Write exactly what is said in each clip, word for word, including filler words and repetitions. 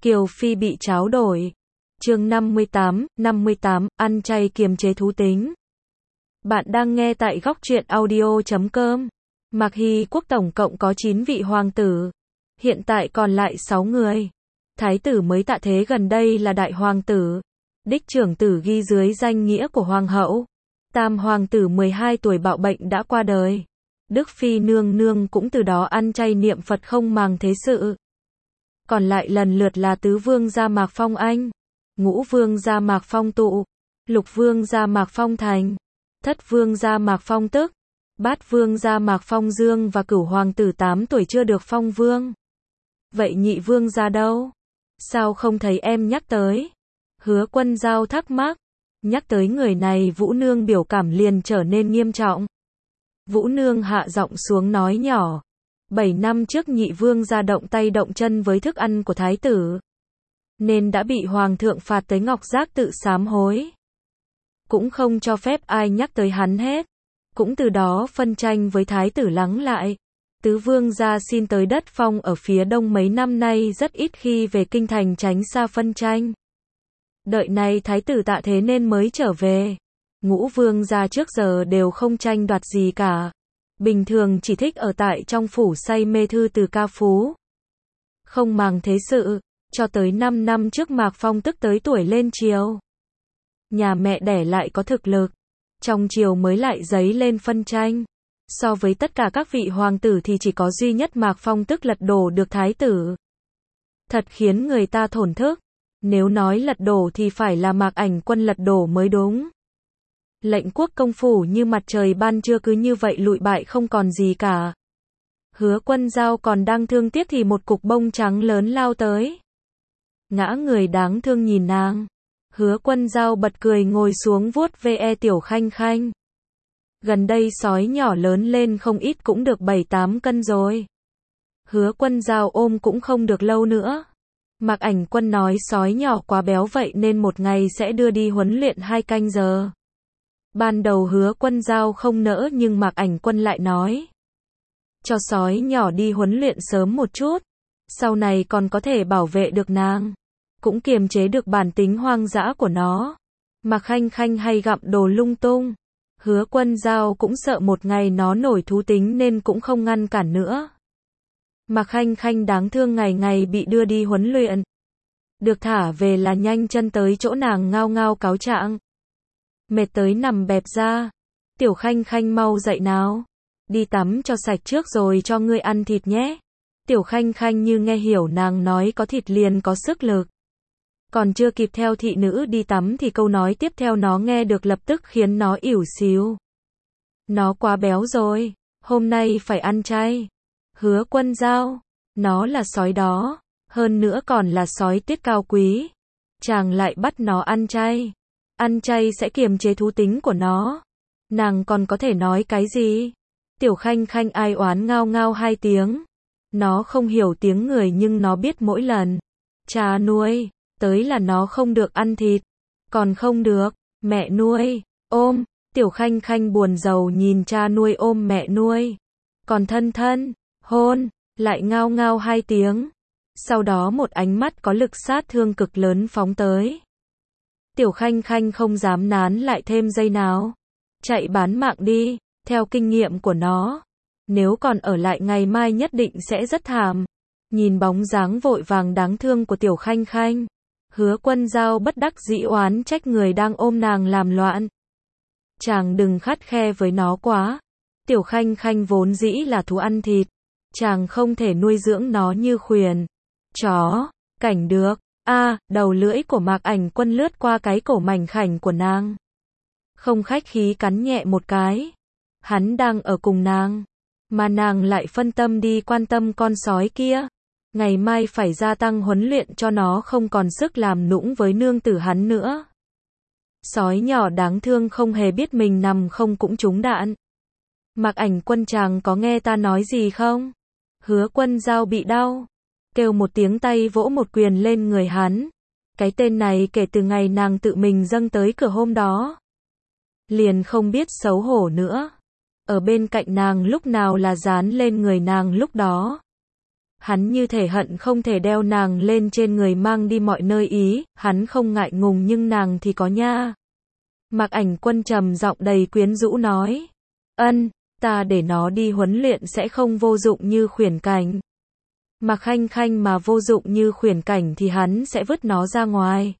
Kiều Phi bị tráo đổi. Chương năm mươi tám, năm mươi tám, ăn chay kiềm chế thú tính. Bạn đang nghe tại góc truyện audio chấm com. Mạc Hy Quốc tổng cộng có chín vị hoàng tử. Hiện tại còn lại sáu người. Thái tử mới tạ thế gần đây là đại hoàng tử. Đích trưởng tử ghi dưới danh nghĩa của hoàng hậu. Tam hoàng tử mười hai tuổi bạo bệnh đã qua đời. Đức Phi nương nương cũng từ đó ăn chay niệm Phật không màng thế sự. Còn lại lần lượt là tứ vương gia Mạc Phong Anh, ngũ vương gia Mạc Phong Tụ, lục vương gia Mạc Phong Thành, thất vương gia Mạc Phong Tức, bát vương gia Mạc Phong Dương và cửu hoàng tử tám tuổi chưa được phong vương. Vậy nhị vương gia đâu? Sao không thấy em nhắc tới? Hứa Quân Giao thắc mắc. Nhắc tới người này Vũ Nương biểu cảm liền trở nên nghiêm trọng. Vũ Nương hạ giọng xuống nói nhỏ. Bảy năm trước nhị vương gia động tay động chân với thức ăn của thái tử. Nên đã bị hoàng thượng phạt tới ngọc giác tự sám hối. Cũng không cho phép ai nhắc tới hắn hết. Cũng từ đó phân tranh với thái tử lắng lại. Tứ vương gia xin tới đất phong ở phía đông mấy năm nay rất ít khi về kinh thành tránh xa phân tranh. Đợi này thái tử tạ thế nên mới trở về. Ngũ vương gia trước giờ đều không tranh đoạt gì cả. Bình thường chỉ thích ở tại trong phủ say mê thư từ ca phú. Không màng thế sự, cho tới năm năm trước Mạc Phong Tức tới tuổi lên triều. Nhà mẹ đẻ lại có thực lực. Trong triều mới lại dấy lên phân tranh. So với tất cả các vị hoàng tử thì chỉ có duy nhất Mạc Phong Tức lật đổ được thái tử. Thật khiến người ta thổn thức. Nếu nói lật đổ thì phải là Mạc Ảnh Quân lật đổ mới đúng. Lệnh quốc công phủ như mặt trời ban trưa cứ như vậy lụi bại không còn gì cả. Hứa Quân Giao còn đang thương tiếc thì một cục bông trắng lớn lao tới. Ngã người đáng thương nhìn nàng. Hứa Quân Giao bật cười ngồi xuống vuốt ve Tiểu Khanh Khanh. Gần đây sói nhỏ lớn lên không ít cũng được bảy tám cân rồi. Hứa Quân Giao ôm cũng không được lâu nữa. Mạc Ảnh Quân nói sói nhỏ quá béo vậy nên một ngày sẽ đưa đi huấn luyện hai canh giờ. Ban đầu Hứa Quân Giao không nỡ nhưng Mạc Ảnh Quân lại nói. Cho sói nhỏ đi huấn luyện sớm một chút. Sau này còn có thể bảo vệ được nàng. Cũng kiềm chế được bản tính hoang dã của nó. Mạc Khanh Khanh hay gặm đồ lung tung. Hứa Quân Giao cũng sợ một ngày nó nổi thú tính nên cũng không ngăn cản nữa. Mạc Khanh Khanh đáng thương ngày ngày bị đưa đi huấn luyện. Được thả về là nhanh chân tới chỗ nàng ngao ngao cáo trạng. Mệt tới nằm bẹp ra. Tiểu Khanh Khanh mau dậy nào. Đi tắm cho sạch trước rồi cho ngươi ăn thịt nhé. Tiểu Khanh Khanh như nghe hiểu nàng nói có thịt liền có sức lực. Còn chưa kịp theo thị nữ đi tắm thì câu nói tiếp theo nó nghe được lập tức khiến nó ỉu xìu. Nó quá béo rồi. Hôm nay phải ăn chay. Hứa Quân Giao. Nó là sói đó. Hơn nữa còn là sói tiết cao quý. Chàng lại bắt nó ăn chay. Ăn chay sẽ kiềm chế thú tính của nó. Nàng còn có thể nói cái gì? Tiểu Khanh Khanh ai oán ngao ngao hai tiếng. Nó không hiểu tiếng người nhưng nó biết mỗi lần cha nuôi tới là nó không được ăn thịt. Còn không được, mẹ nuôi, ôm. Tiểu Khanh Khanh buồn rầu nhìn cha nuôi ôm mẹ nuôi. Còn thân thân, hôn, lại ngao ngao hai tiếng. Sau đó một ánh mắt có lực sát thương cực lớn phóng tới. Tiểu Khanh Khanh không dám nán lại thêm giây nào. Chạy bán mạng đi, theo kinh nghiệm của nó. Nếu còn ở lại ngày mai nhất định sẽ rất thảm. Nhìn bóng dáng vội vàng đáng thương của Tiểu Khanh Khanh. Hứa Quân Giao bất đắc dĩ oán trách người đang ôm nàng làm loạn. Chàng đừng khắt khe với nó quá. Tiểu Khanh Khanh vốn dĩ là thú ăn thịt. Chàng không thể nuôi dưỡng nó như khuyển. Chó, cảnh được. A, à, đầu lưỡi của Mạc Ảnh Quân lướt qua cái cổ mảnh khảnh của nàng. Không khách khí cắn nhẹ một cái. Hắn đang ở cùng nàng. Mà nàng lại phân tâm đi quan tâm con sói kia. Ngày mai phải gia tăng huấn luyện cho nó không còn sức làm nũng với nương tử hắn nữa. Sói nhỏ đáng thương không hề biết mình nằm không cũng trúng đạn. Mạc Ảnh Quân chàng có nghe ta nói gì không? Hứa Quân Giao bị đau. Kêu một tiếng tay vỗ một quyền lên người hắn. Cái tên này kể từ ngày nàng tự mình dâng tới cửa hôm đó. Liền không biết xấu hổ nữa. Ở bên cạnh nàng lúc nào là dán lên người nàng lúc đó. Hắn như thể hận không thể đeo nàng lên trên người mang đi mọi nơi ý, hắn không ngại ngùng nhưng nàng thì có nha. Mạc Ảnh Quân trầm giọng đầy quyến rũ nói. Ân, ta để nó đi huấn luyện sẽ không vô dụng như Khuyển Cảnh. Mạc Khanh Khanh mà vô dụng như Khuyển Cảnh thì hắn sẽ vứt nó ra ngoài.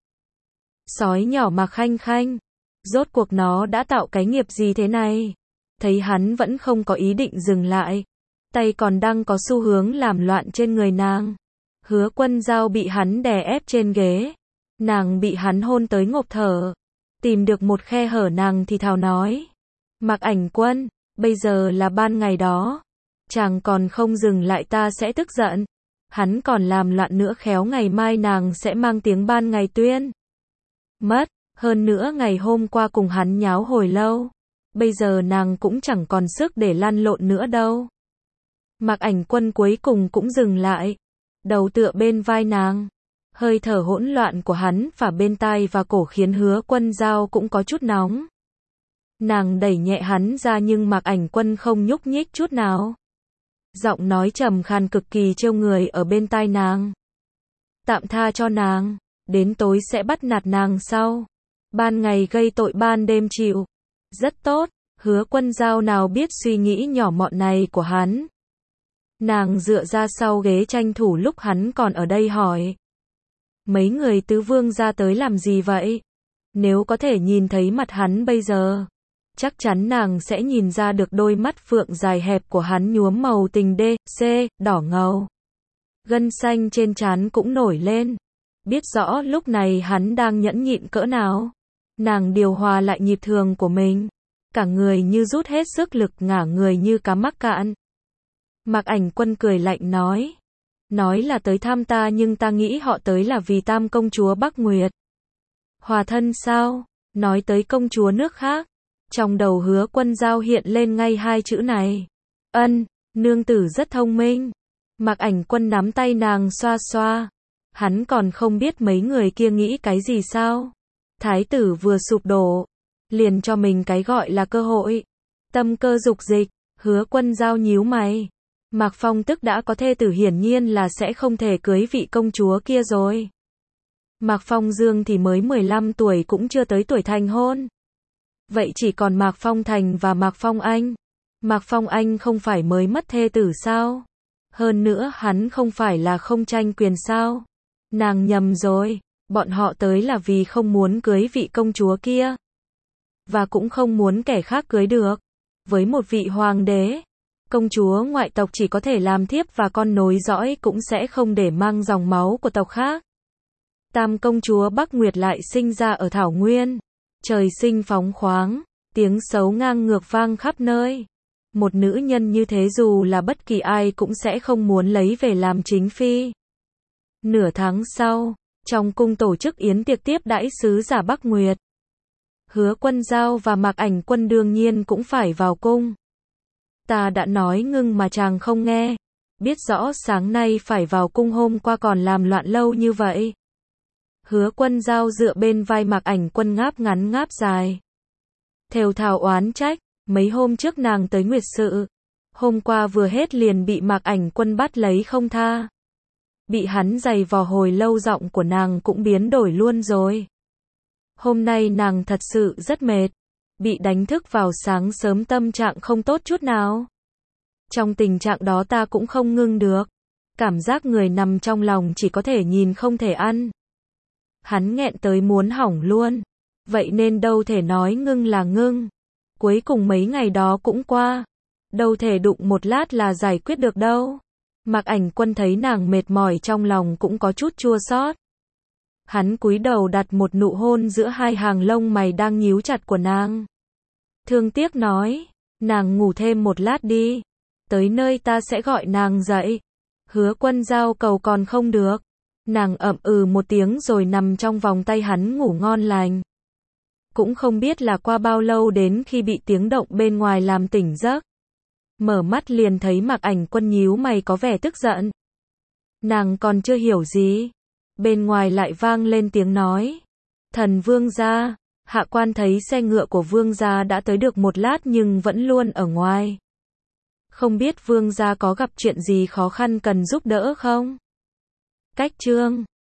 Sói nhỏ Mạc Khanh Khanh, rốt cuộc nó đã tạo cái nghiệp gì thế này? Thấy hắn vẫn không có ý định dừng lại, tay còn đang có xu hướng làm loạn trên người nàng. Hứa Quân Dao bị hắn đè ép trên ghế, nàng bị hắn hôn tới ngộp thở, tìm được một khe hở nàng thì thào nói. Mạc Ảnh Quân, bây giờ là ban ngày đó, chàng còn không dừng lại ta sẽ tức giận. Hắn còn làm loạn nữa khéo ngày mai nàng sẽ mang tiếng ban ngày tuyên mất. Hơn nữa ngày hôm qua cùng hắn nháo hồi lâu, bây giờ nàng cũng chẳng còn sức để lăn lộn nữa đâu. Mạc Ảnh Quân cuối cùng cũng dừng lại, đầu tựa bên vai nàng. Hơi thở hỗn loạn của hắn phả bên tai và cổ khiến Hứa Quân Dao cũng có chút nóng. Nàng đẩy nhẹ hắn ra nhưng Mạc Ảnh Quân không nhúc nhích chút nào. Giọng nói trầm khàn cực kỳ trêu người ở bên tai nàng. Tạm tha cho nàng, đến tối sẽ bắt nạt nàng sau. Ban ngày gây tội ban đêm chịu. Rất tốt, Hứa Quân Dao nào biết suy nghĩ nhỏ mọn này của hắn. Nàng dựa ra sau ghế tranh thủ lúc hắn còn ở đây hỏi. Mấy người tứ vương ra tới làm gì vậy? Nếu có thể nhìn thấy mặt hắn bây giờ, chắc chắn nàng sẽ nhìn ra được đôi mắt phượng dài hẹp của hắn nhuốm màu tình đê, c, đỏ ngầu. Gân xanh trên trán cũng nổi lên. Biết rõ lúc này hắn đang nhẫn nhịn cỡ nào. Nàng điều hòa lại nhịp thường của mình. Cả người như rút hết sức lực ngả người như cá mắc cạn. Mạc Ảnh Quân cười lạnh nói. Nói là tới thăm ta nhưng ta nghĩ họ tới là vì Tam công chúa Bắc Nguyệt. Hòa thân sao? Nói tới công chúa nước khác. Trong đầu Hứa Quân Dao hiện lên ngay hai chữ này. Ân, nương tử rất thông minh. Mạc Ảnh Quân nắm tay nàng xoa xoa. Hắn còn không biết mấy người kia nghĩ cái gì sao? Thái tử vừa sụp đổ, liền cho mình cái gọi là cơ hội. Tâm cơ dục dịch, Hứa Quân Dao nhíu mày. Mạc Phong tức đã có thê tử hiển nhiên là sẽ không thể cưới vị công chúa kia rồi. Mạc Phong Dương thì mới mười lăm tuổi cũng chưa tới tuổi thành hôn. Vậy chỉ còn Mạc Phong Thành và Mạc Phong Anh. Mạc Phong Anh không phải mới mất thê tử sao? Hơn nữa hắn không phải là không tranh quyền sao? Nàng nhầm rồi, bọn họ tới là vì không muốn cưới vị công chúa kia. Và cũng không muốn kẻ khác cưới được. Với một vị hoàng đế, công chúa ngoại tộc chỉ có thể làm thiếp và con nối dõi cũng sẽ không để mang dòng máu của tộc khác. Tam công chúa Bắc Nguyệt lại sinh ra ở Thảo Nguyên. Trời sinh phóng khoáng, tiếng xấu ngang ngược vang khắp nơi. Một nữ nhân như thế dù là bất kỳ ai cũng sẽ không muốn lấy về làm chính phi. Nửa tháng sau, trong cung tổ chức yến tiệc tiếp đãi sứ giả Bắc Nguyệt. Hứa Quân Dao và Mạc Ảnh Quân đương nhiên cũng phải vào cung. Ta đã nói ngưng mà chàng không nghe. Biết rõ sáng nay phải vào cung hôm qua còn làm loạn lâu như vậy. Hứa Quân Dao dựa bên vai Mạc Ảnh Quân ngáp ngắn ngáp dài. Thều thào oán trách, mấy hôm trước nàng tới nguyệt sự. Hôm qua vừa hết liền bị Mạc Ảnh Quân bắt lấy không tha. Bị hắn giày vò hồi lâu giọng của nàng cũng biến đổi luôn rồi. Hôm nay nàng thật sự rất mệt. Bị đánh thức vào sáng sớm tâm trạng không tốt chút nào. Trong tình trạng đó ta cũng không ngưng được. Cảm giác người nằm trong lòng chỉ có thể nhìn không thể ăn. Hắn nghẹn tới muốn hỏng luôn. Vậy nên đâu thể nói ngưng là ngưng. Cuối cùng mấy ngày đó cũng qua. Đâu thể đụng một lát là giải quyết được đâu. Mạc Ảnh Quân thấy nàng mệt mỏi trong lòng cũng có chút chua xót. Hắn cúi đầu đặt một nụ hôn giữa hai hàng lông mày đang nhíu chặt của nàng. Thương tiếc nói, nàng ngủ thêm một lát đi. Tới nơi ta sẽ gọi nàng dậy. Hứa Quân Dao cầu còn không được. Nàng ậm ừ một tiếng rồi nằm trong vòng tay hắn ngủ ngon lành. Cũng không biết là qua bao lâu đến khi bị tiếng động bên ngoài làm tỉnh giấc. Mở mắt liền thấy Mạc Ảnh Quân nhíu mày có vẻ tức giận. Nàng còn chưa hiểu gì. Bên ngoài lại vang lên tiếng nói. Thần vương gia. Hạ quan thấy xe ngựa của vương gia đã tới được một lát nhưng vẫn luôn ở ngoài. Không biết vương gia có gặp chuyện gì khó khăn cần giúp đỡ không? Cách chương